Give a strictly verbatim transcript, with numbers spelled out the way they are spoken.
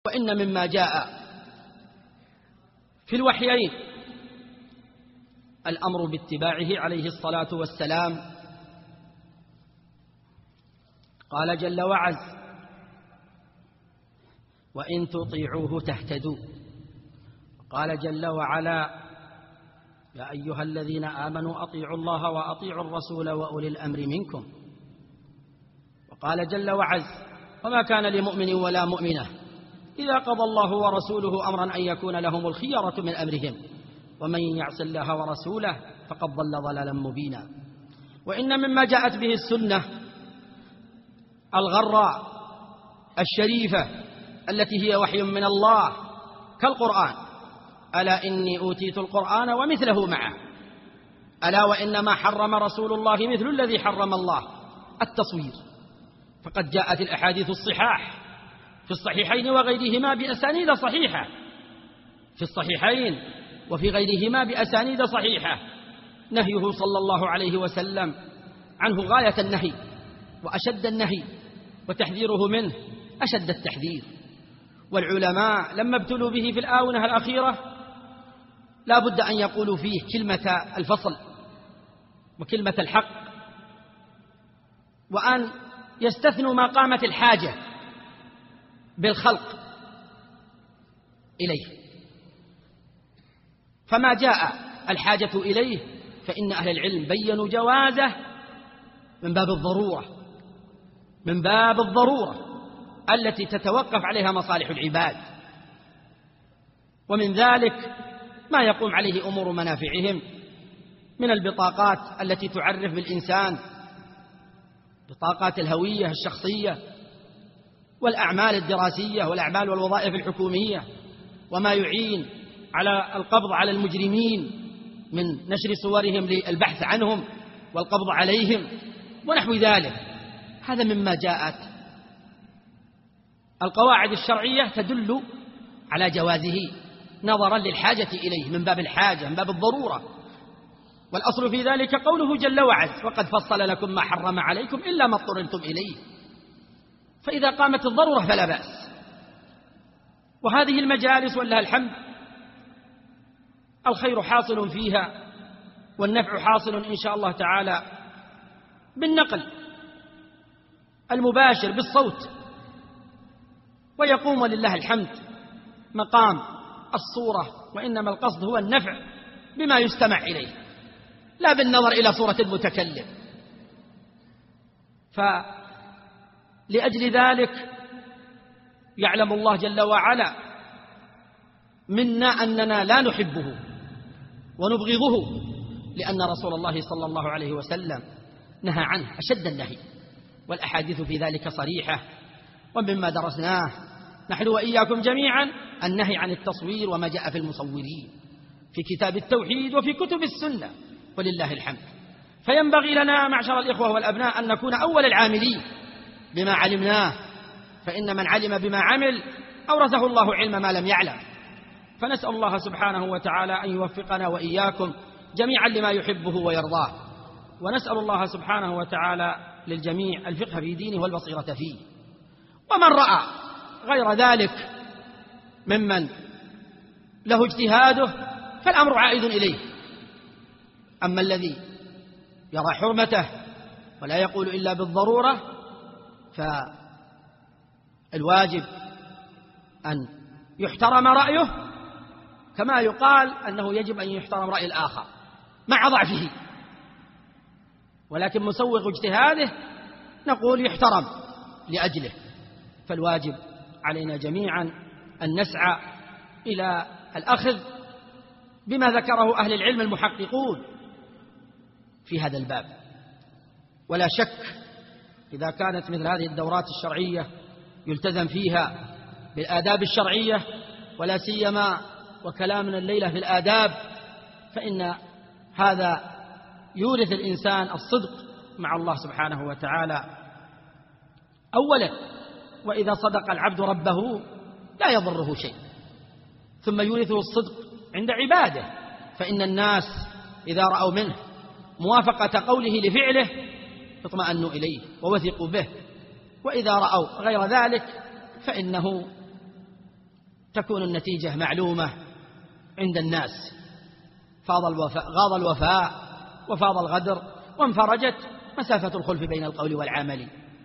وإن مما جاء في الوحيين الأمر باتباعه عليه الصلاة والسلام. قال جل وعز: وإن تطيعوه تهتدوا. قال جل وعلا: يا أيها الذين آمنوا أطيعوا الله وأطيعوا الرسول وأولي الأمر منكم. وقال جل وعز: وما كان لمؤمن ولا مؤمنة إذا قضى الله ورسوله أمرا أن يكون لهم الخيرة من أمرهم ومن يعص الله ورسوله فقد ضل ضلالا مبينا. وإن مما جاءت به السنة الغراء الشريفة التي هي وحي من الله كالقرآن: ألا إني أوتيت القرآن ومثله معه، ألا وإنما حرم رسول الله مثل الذي حرم الله التصوير. فقد جاءت الأحاديث الصحاح في الصحيحين وغيرهما بأسانيد صحيحة، في الصحيحين وفي غيرهما بأسانيد صحيحة، نهيه صلى الله عليه وسلم عنه غاية النهي وأشد النهي، وتحذيره منه أشد التحذير. والعلماء لما ابتلوا به في الآونة الأخيرة لا بد أن يقولوا فيه كلمة الفصل وكلمة الحق، وأن يستثنوا ما قامت الحاجة بالخلق إليه. فما جاء الحاجة إليه فإن أهل العلم بيّنوا جوازه من باب الضرورة، من باب الضرورة التي تتوقف عليها مصالح العباد، ومن ذلك ما يقوم عليه أمور منافعهم من البطاقات التي تعرف بالإنسان، بطاقات الهوية الشخصية والأعمال الدراسية والأعمال والوظائف الحكومية، وما يعين على القبض على المجرمين من نشر صورهم للبحث عنهم والقبض عليهم ونحو ذلك. هذا مما جاءت القواعد الشرعية تدل على جوازه نظرا للحاجة إليه، من باب الحاجة، من باب الضرورة. والأصل في ذلك قوله جل وعز: وقد فصل لكم ما حرم عليكم إلا ما اضطررتم إليه. فإذا قامت الضرورة فلا بأس. وهذه المجالس ولله الحمد الخير حاصل فيها والنفع حاصل إن شاء الله تعالى بالنقل المباشر بالصوت، ويقوم ولله الحمد مقام الصورة، وإنما القصد هو النفع بما يستمع إليه لا بالنظر إلى صورة المتكلم. فلأجل ذلك يعلم الله جل وعلا منا أننا لا نحبه ونبغضه، لأن رسول الله صلى الله عليه وسلم نهى عنه أشد النهي، والأحاديث في ذلك صريحة. ومما درسناه نحن وإياكم جميعا النهي عن التصوير وما جاء في المصورين في كتاب التوحيد وفي كتب السنة ولله الحمد. فينبغي لنا معشر الإخوة والأبناء أن نكون أول العاملين بما علمناه، فإن من علم بما عمل أورثه الله علم ما لم يعلم. فنسأل الله سبحانه وتعالى أن يوفقنا وإياكم جميعا لما يحبه ويرضاه، ونسأل الله سبحانه وتعالى للجميع الفقه في دينه والبصيرة فيه. ومن رأى غير ذلك ممن له اجتهاده فالأمر عائد إليه. أما الذي يرى حرمته ولا يقول إلا بالضرورة فالواجب أن يحترم رأيه، كما يقال أنه يجب أن يحترم رأي الآخر مع ضعفه، ولكن مسوغ اجتهاده نقول يحترم لأجله. فالواجب علينا جميعا أن نسعى إلى الأخذ بما ذكره أهل العلم المحققون في هذا الباب. ولا شك إذا كانت مثل هذه الدورات الشرعية يلتزم فيها بالآداب الشرعية، ولا سيما وكلامنا الليلة في الآداب، فإن هذا يورث الإنسان الصدق مع الله سبحانه وتعالى أولا، وإذا صدق العبد ربه لا يضره شيء، ثم يورثه الصدق عند عباده، فإن الناس إذا رأوا منه موافقة قوله لفعله اطمأنوا إليه ووثقوا به، وإذا رأوا غير ذلك فإنه تكون النتيجة معلومة عند الناس، فاض الوفاء غاض الوفاء وفاض الغدر، وانفرجت مسافة الخلف بين القول والعمل.